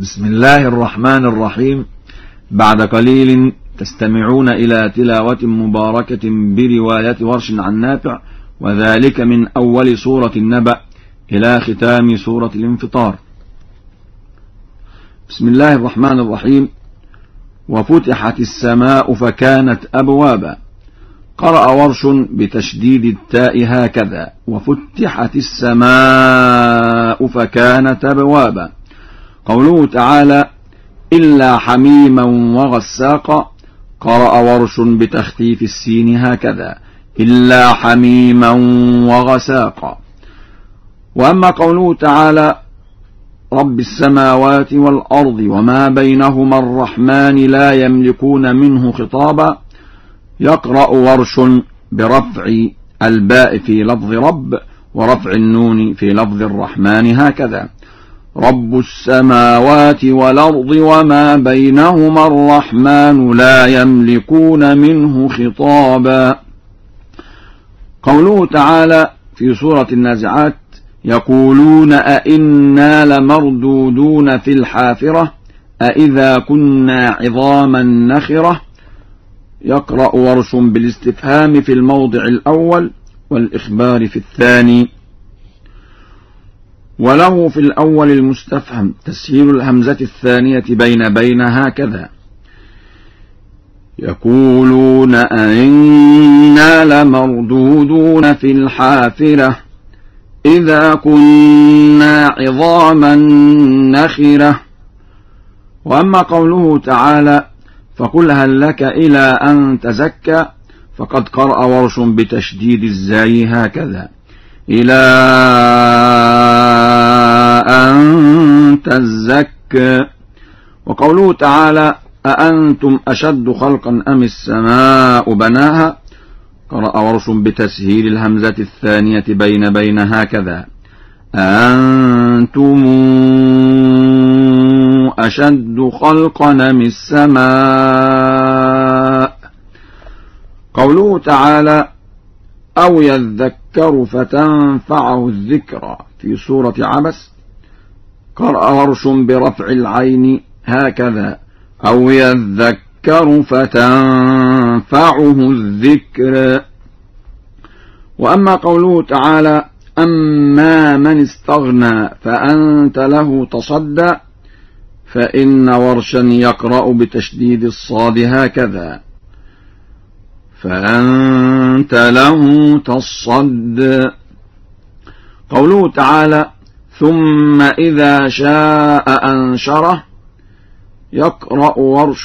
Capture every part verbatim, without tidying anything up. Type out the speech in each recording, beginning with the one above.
بسم الله الرحمن الرحيم. بعد قليل تستمعون إلى تلاوة مباركة برواية ورش عن نافع، وذلك من أول سورة النبأ إلى ختام سورة الانفطار. بسم الله الرحمن الرحيم. وفتحت السماء فكانت أبوابا. قرأ ورش بتشديد التاء هكذا: وفتحت السماء فكانت أبوابا. قوله تعالى: إلا حميما وغساقا. قرأ ورش بتخفيف السين هكذا: إلا حميما وغساقا. وأما قوله تعالى: رب السماوات والأرض وما بينهما الرحمن لا يملكون منه خطابا. يقرأ ورش برفع الباء في لفظ رب ورفع النون في لفظ الرحمن هكذا: رب السماوات والأرض وما بينهما الرحمن لا يملكون منه خطابا. قوله تعالى في سورة النازعات: يقولون أئنا لمردودون في الحافرة أئذا كنا عظاما نخرة. يقرأ ورش بالاستفهام في الموضع الأول والإخبار في الثاني. وله في الأول المستفهم تسهيل الهمزة الثانية بين بين هكذا: يقولون أئنا لمردودون في الحافرة إذا كنا عظاما نخرة. وأما قوله تعالى: فقل هل لك إلى أن تزكى. فقد قرأ ورش بتشديد الزاي هكذا: إلى أن تزكى. وقوله تعالى: أأنتم أشد خلقا أم السماء بناها. قرأ ورش بتسهيل الهمزة الثانية بين بين هكذا: أأنتم أشد خلقا أم السماء. قوله تعالى: أو يذكر فتنفعه الذكرى في سورة عبس. قرأ ورش برفع العين هكذا: أو يذكر فتنفعه الذكر. وأما قوله تعالى: أما من استغنى فأنت له تصدى. فإن ورشا يقرأ بتشديد الصاد هكذا: فأنت له تصد. قوله تعالى: ثم إذا شاء أنشره. يقرأ ورش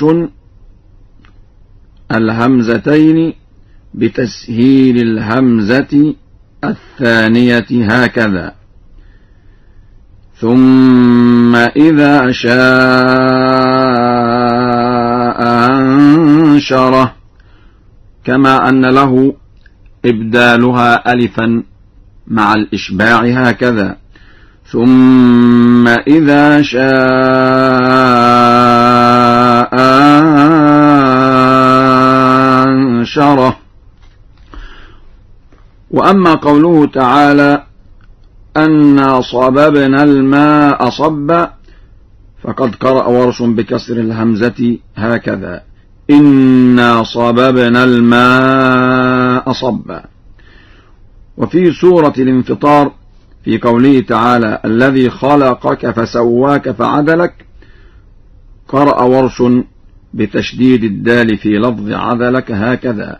الهمزتين بتسهيل الهمزة الثانية هكذا: ثم إذا شاء أنشره، كما أن له إبدالها ألفا مع الإشباع هكذا: ثم إذا شاء أنشره. وأما قوله تعالى: أنا صببنا الماء صبا. فقد قرأ ورش بكسر الهمزة هكذا: إنا صببنا الماء صبا. وفي سورة الانفطار في قوله تعالى: الذي خلقك فسواك فعدلك. قرأ ورش بتشديد الدال في لفظ عدلك هكذا: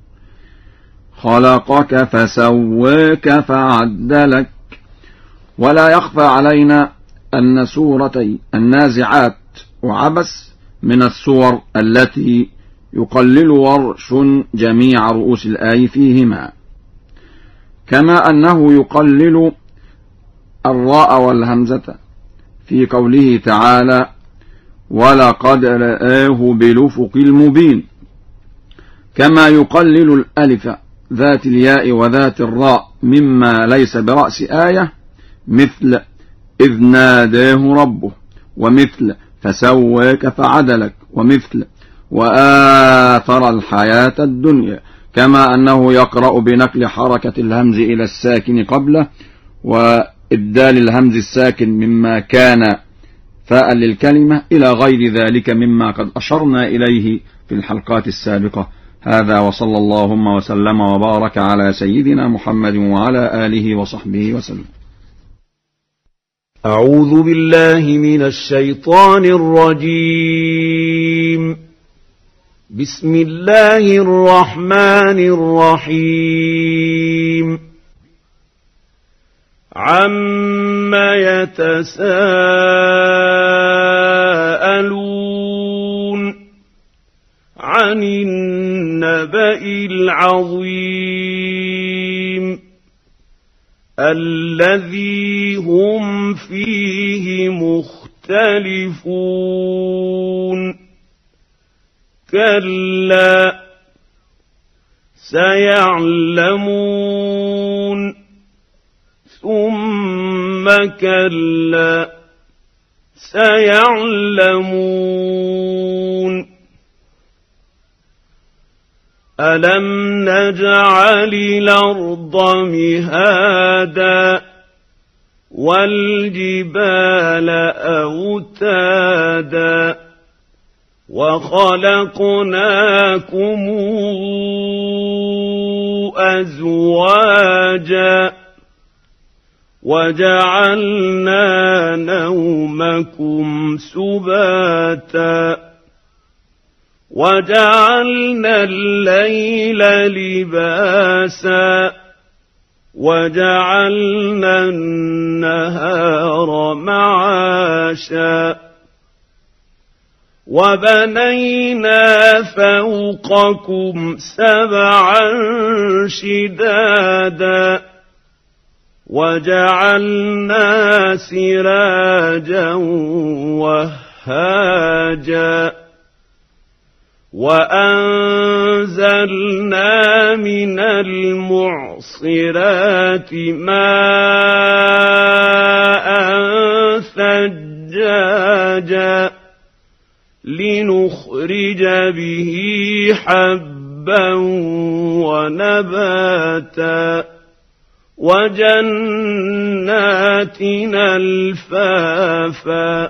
خلقك فسواك فعدلك. ولا يخفى علينا أن سورتي النازعات وعبس من السور التي يقلل ورش جميع رؤوس الآي فيهما، كما أنه يقلل الراء والهمزة في قوله تعالى: ولقد رآه بالأفق المبين، كما يقلل الألف ذات الياء وذات الراء مما ليس برأس آية، مثل إذ ناداه ربه، ومثل فسواك فعدلك، ومثل وآثر الحياة الدنيا. كما أنه يقرأ بنقل حركة الهمز إلى الساكن قبله، وإبدال الهمز الساكن مما كان فاء للكلمة إلى غير ذلك مما قد أشرنا إليه في الحلقات السابقة. هذا وصلى اللهم وسلم وبارك على سيدنا محمد وعلى آله وصحبه وسلم. أعوذ بالله من الشيطان الرجيم. بسم الله الرحمن الرحيم. عما يتساءلون عن النبأ العظيم الذي هم فيه مختلفون كلا سيعلمون ثم كلا سيعلمون ألم نجعل الأرض مهادا والجبال أوتادا وخلقناكم أزواجا وجعلنا نومكم سباتا وجعلنا الليل لباسا وجعلنا النهار معاشا وبنينا فوقكم سبعا شدادا وجعلنا سراجا وهاجا وأنزلنا من المعصرات ماء ثجاجا لنخرج به حبا ونباتا وجنات ألفافا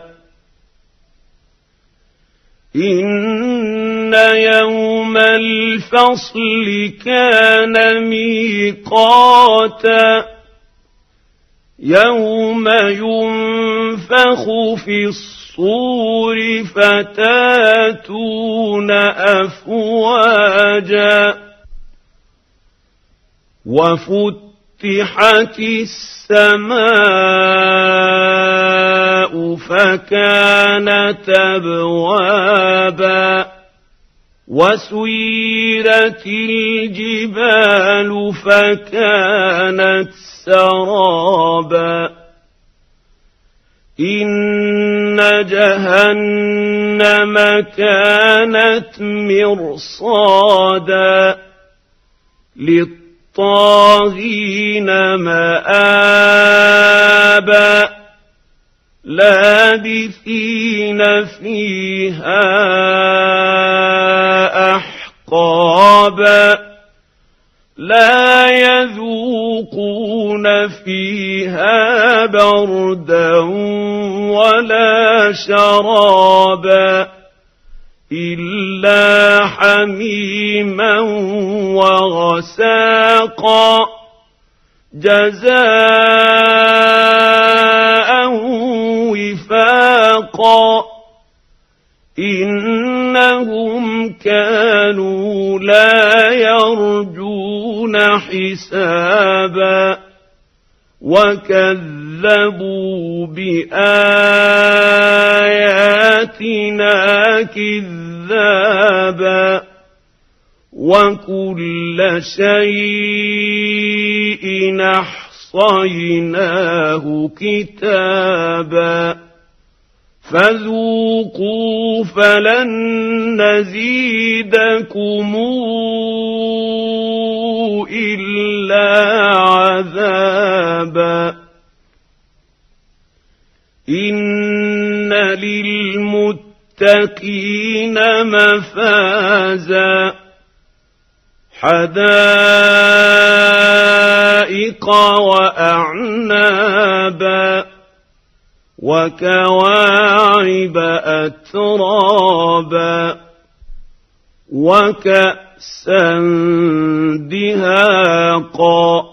إن يوم الفصل كان ميقاتا يوم ينفخ في الصور فتاتون أفواجا وفتحت السماء فكانت أبوابا وسيرت الجبال فكانت سرابا إن جهنم كانت مرصادا للطاغين مآبا لابثين فيها أحقابا لا يذوقون فيها بردا ولا شرابا إلا حميما وغساقا جزاء وفاقا إنهم كانوا لا يرجون حسابا وكذبوا بآياتنا كذابا وكل شيء أحصيناه كتابا فذوقوا فلن نزيدكم إلا عذابا إن للمتقين مفازا حدائق وأعنابا وكواعب أترابا وكأسا دهاقا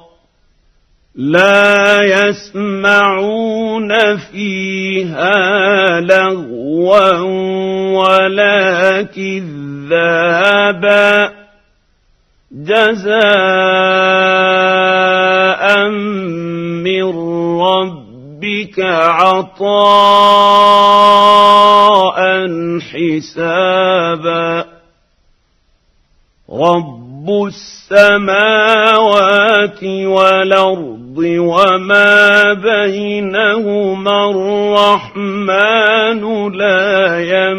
لا يسمعون فيها لغوا ولا كذابا جزاء من ربك عطاء حسابا رب السماوات والأرض وما بينهما الرحمن لا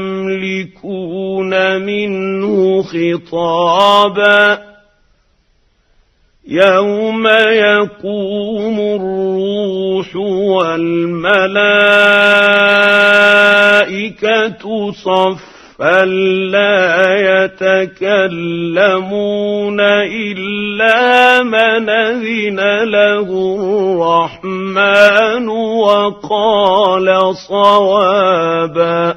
يملكون منه خطابا يوم يقوم الروح والملائكة صفا فلا يتكلمون إلا من أذن له الرحمن وقال صوابا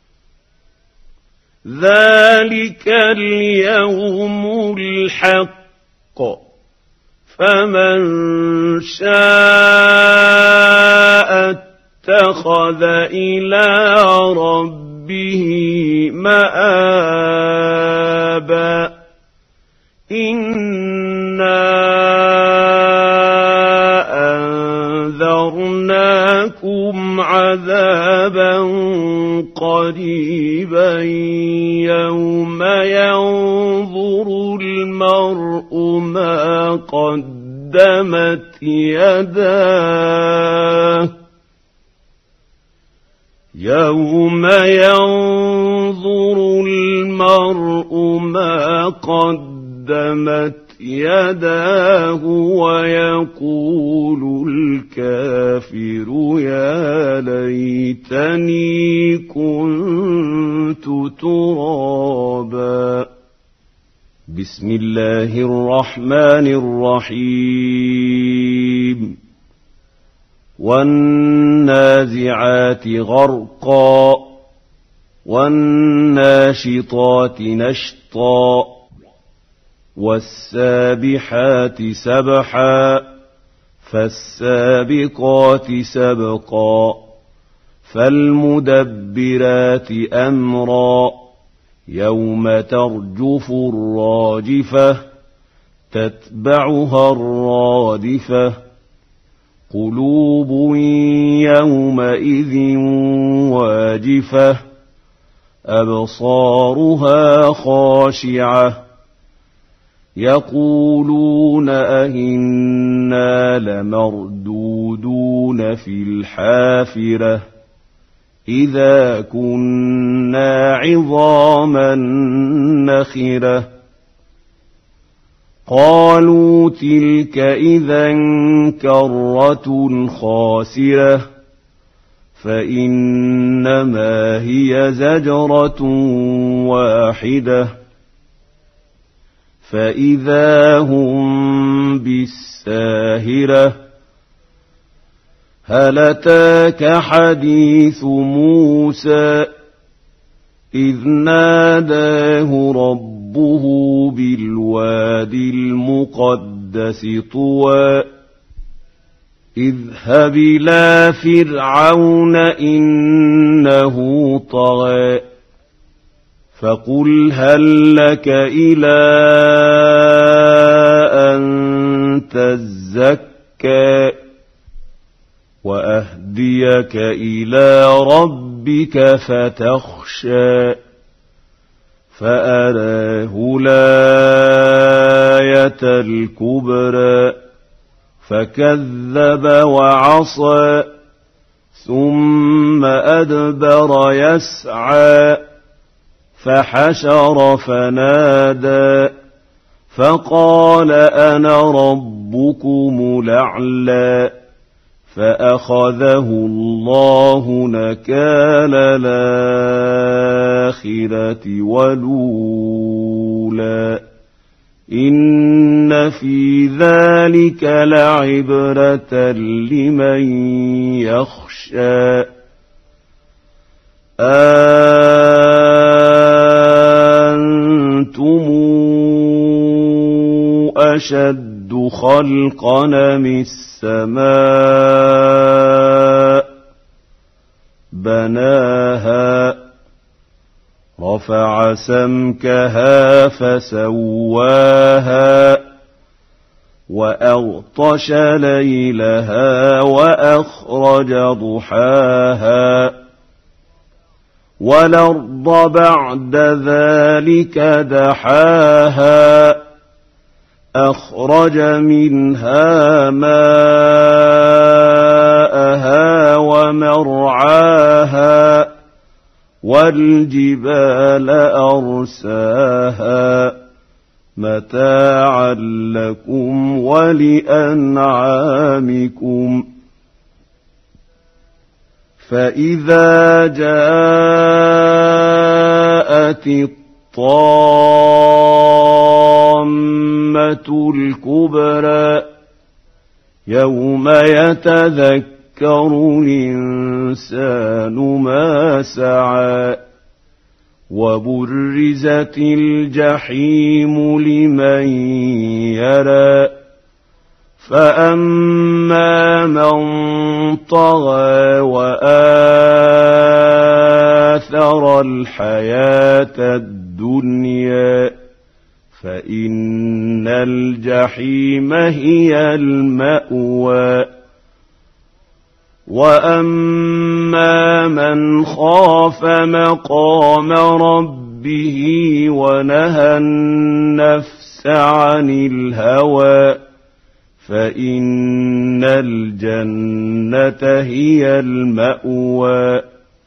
ذلك اليوم الحق فمن شاء اتخذ إلى ربه به مآبا إنا أنذرناكم عذابا قريبا يوم ينظر المرء ما قدمت يداه يوم ينظر المرء ما قدمت يداه ويقول الكافر يا ليتني كنت ترابا بسم الله الرحمن الرحيم والنازعات غرقا والناشطات نشطا والسابحات سبحا فالسابقات سبقا فالمدبرات أمرا يوم ترجف الراجفة تتبعها الرادفة قلوب يومئذ واجفة أبصارها خاشعة يقولون أئنا لمردودون في الحافرة إذا كنا عظاما نخرة قالوا تلك إذا كرة خاسرة فإنما هي زجرة واحدة فإذا هم بالساهرة هل أتاك حديث موسى إذ ناداه ربه بالواد المقدس طوى اذهب إلى فرعون إنه طغى فقل هل لك إلى أن تزكى وأهديك إلى ربك فتخشى فأراه الآية الكبرى فكذب وعصى ثم أدبر يسعى فحشر فنادى فقال أنا ربكم الأعلى فأخذه الله نكال الآخرة والأولى إن في ذلك لعبرة لمن يخشى أَأَنتُمْ أَشَدُّ خَلْقًا أَمِ السَّمَاءُ بَنَاهَا رَفَعَ سَمْكَهَا فَسَوَّاهَا وَأَغْطَشَ لَيْلَهَا وَأَخْرَجَ ضُحَاهَا وَالْأَرْضَ بَعْدَ ذَلِكَ دَحَاهَا أَخْرَجَ مِنْهَا مَاءَهَا وَمَرْعَاهَا وَالْجِبَالَ أَرْسَاهَا مَتَاعًا لَكُمْ وَلِأَنْعَامِكُمْ فَإِذَا جَاءَتِ الطَّامَّةُ الْكُبْرَى يَوْمَ يَتَذَكَّرُ الْإِنسَانُ مَا سَعَى وَبُرِّزَتِ الْجَحِيمُ لِمَن يَرَى فَأَمَّا مَن طَغَىٰ وَآثَرَ الْحَيَاةَ الدُّنْيَا فَإِنَّ الْجَحِيمَ هِيَ الْمَأْوَىٰ وَأَمَّا مَنْ خَافَ مَقَامَ رَبِّهِ وَنَهَى النَّفْسَ عَنِ الْهَوَىٰ فَإِنَّ الْجَنَّةَ هِيَ الْمَأْوَىٰ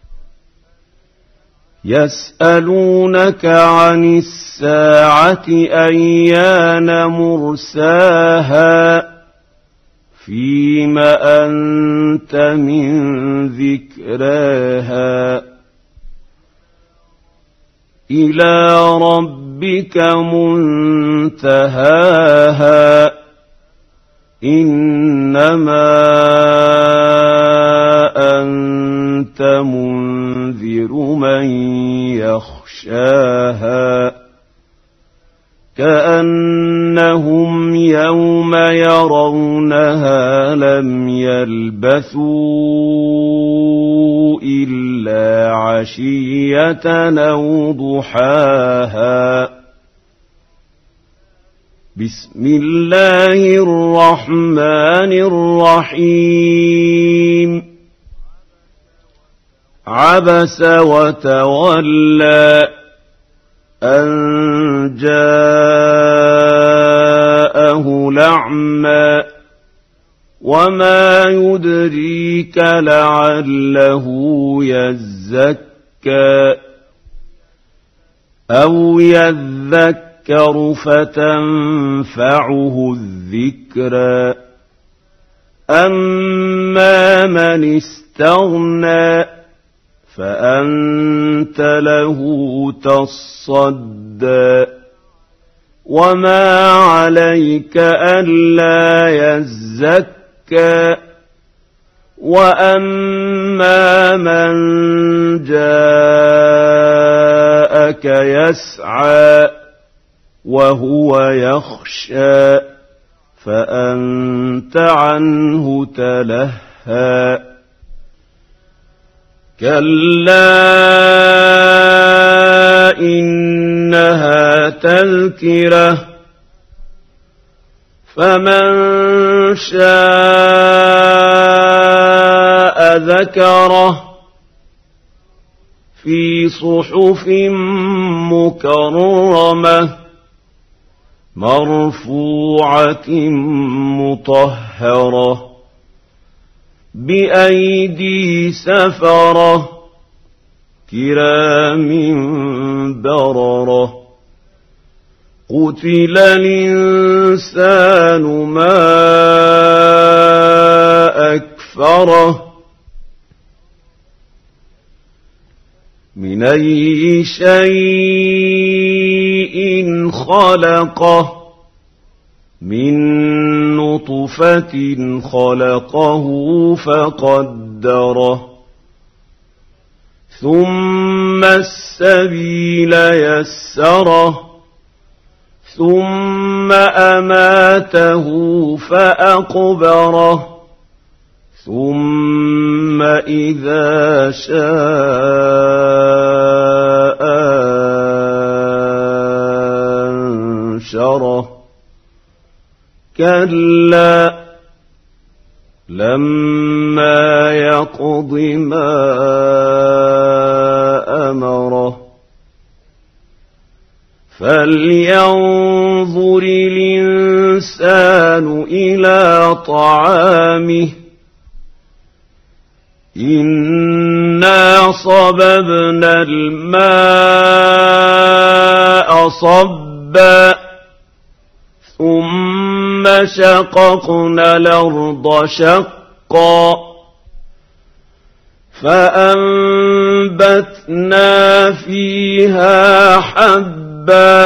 يَسْأَلُونَكَ عَنِ السَّاعَةِ أَيَّانَ مُرْسَاهَا فِيمَ أَنتَ مِن ذِكْرَاهَا إِلَىٰ رَبِّكَ مُنتَهَاهَا إِنَّمَا أَنتَ مُنذِرُ مَن يَخْشَاهَا كَأَنَّهُمْ يَوْمَ يَرَوْنَهَا لَمْ يَلْبَثُوا إِلَّا عَشِيَّةً أَوْ ضُحَاهَا بسم الله الرحمن الرحيم عبس وتولى أن جاءه الأعمى وما يدريك لعله يزكى أو يذكر فتنفعه الذكرى أما من استغنى فأنت له تصدى وما عليك ألا يزكى وأما من جاءك يسعى وهو يخشى فأنت عنه تلهى كلا إنها تذكرة فمن شاء ذكره في صحف مكرمة مرفوعة مطهرة بأيدي سفرة كرام بررة قتل الإنسان ما أكفره من أي شيء خلقه من نطفة خلقه فقدره ثم السبيل يسره ثم أماته فأقبره ثم إذا شاء أنشره كلا لما يقض ما أمره فلينظر الإنسان إلى طعامه إنا صببنا الماء صبا ثم شققنا الأرض شقا فأنبتنا فيها حبا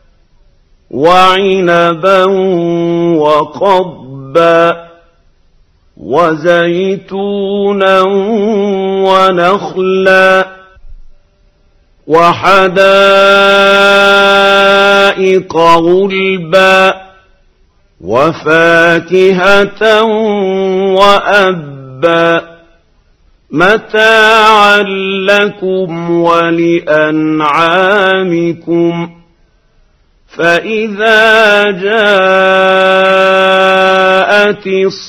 وعنبا وقضبا وزيتونا ونخلا وحدائق غلبا وفاكهة وأبا متاعا لكم ولأنعامكم فإذا جاءت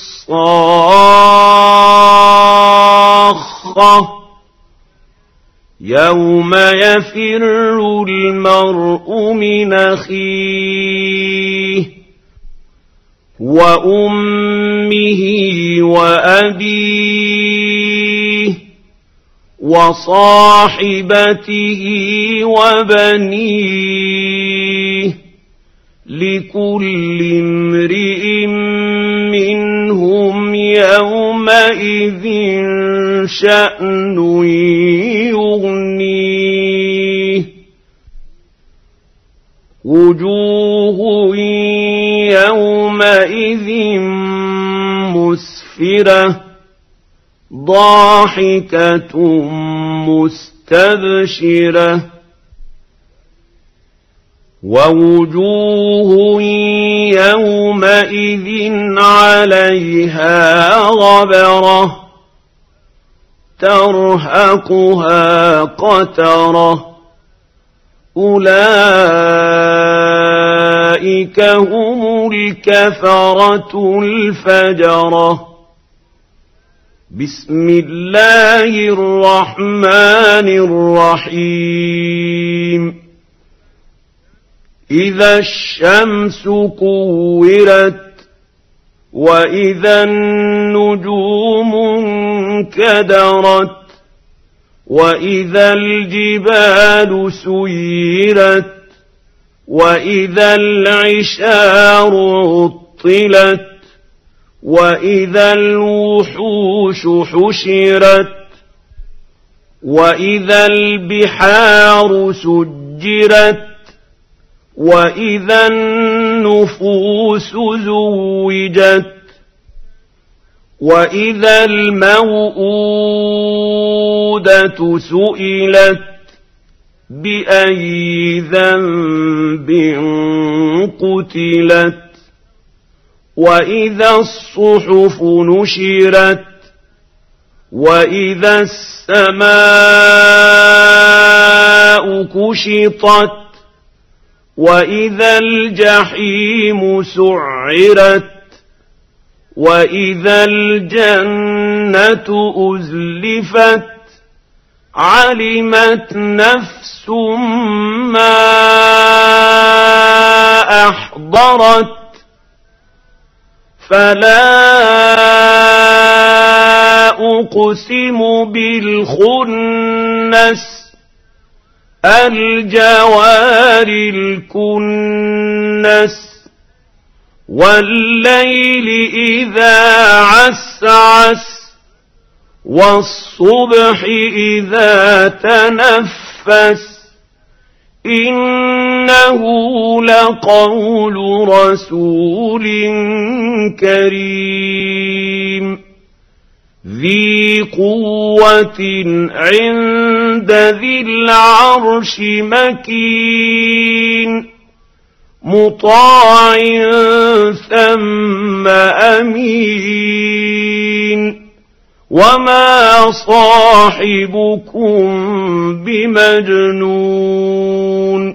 الصاخة يوم يفر المرء من أخيه وأمه وأبيه وصاحبته وبنيه لكل امرئ منهم يومئذ شأن يغنيه وجوه يومئذ مسفرة ضاحكة مستبشرة ووجوه يومئذ عليها غبرة ترهقها قترة أولئك هم الكفرة الفجرة بسم الله الرحمن الرحيم إذا الشمس كورت وإذا النجوم انكدرت وإذا الجبال سيرت وإذا العشار عطلت وإذا الوحوش حشرت وإذا البحار سجرت وإذا النفوس زوجت وإذا الموءودة سئلت بأي ذنب قتلت وإذا الصحف نشرت وإذا السماء كشطت وإذا الجحيم سعرت وإذا الجنة أزلفت علمت نفس ما أحضرت فلا أقسم بالخنس الجوار الكنس والليل إذا عسعس والصبح إذا تنفس إنه لقول رسول كريم ذي قوة عند عند ذي العرش مكين مطاع ثم أمين وما صاحبكم بمجنون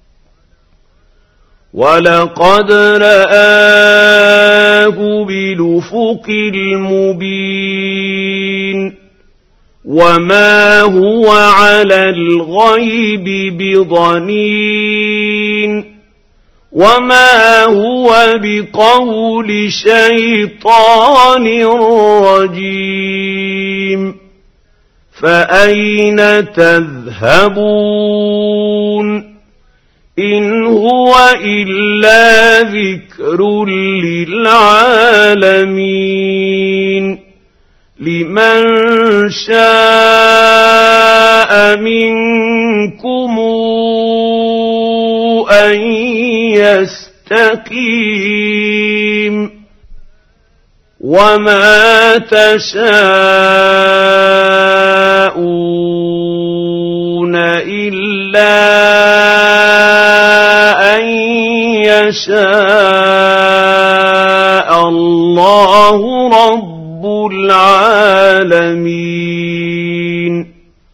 ولقد رآه بالأفق المبين وما هو على الغيب بضنين وما هو بقول شيطان رجيم فأين تذهبون إن هو إلا ذكر للعالمين لمن شاء منكم أن يستقيم وما تشاءون إلا أن يشاء الله رب العالمين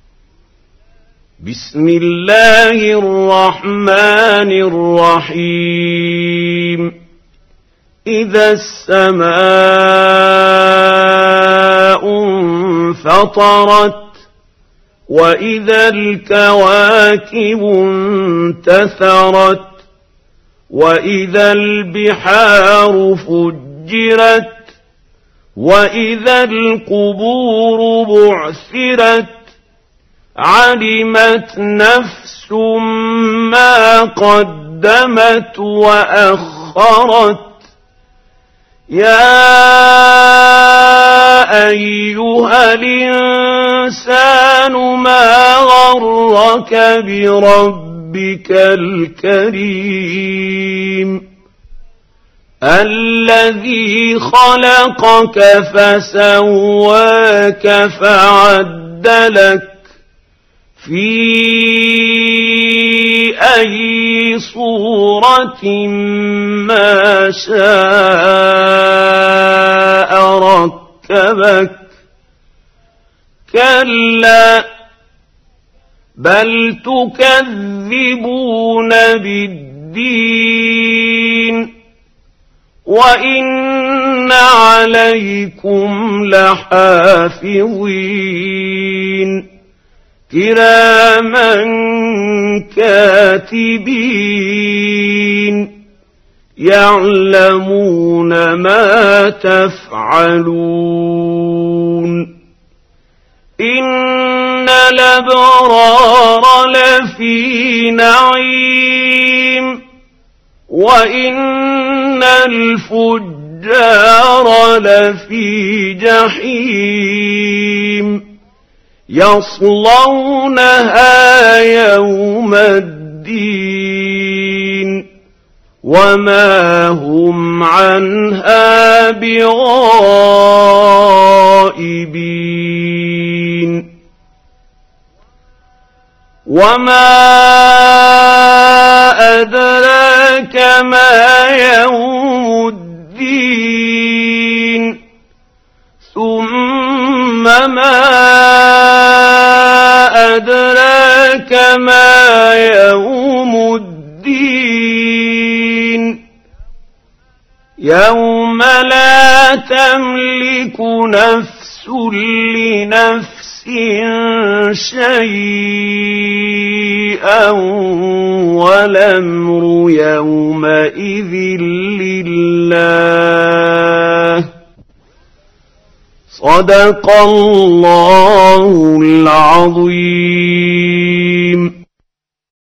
بسم الله الرحمن الرحيم إذا السماء انفطرت وإذا الكواكب انتثرت وإذا البحار فجرت وإذا القبور بعثرت علمت نفس ما قدمت وأخرت يا أيها الإنسان ما غرك بربك الكريم الذي خلقك فسواك فعدلك في أي صورة ما شاء ركبك كلا بل تكذبون بالدين وإن عليكم لحافظين كراما كاتبين يعلمون ما تفعلون إن الأبرار لفي نعيم وإن الفجار لفي جحيم يصلونها يوم الدين وما هم عنها بغائبين وما أدراك ما يوم الدين ثم ما أدراك ما يوم الدين يوم لا تملك نفس لنفس شيئا والأمر يومئذ لله صدق الله العظيم.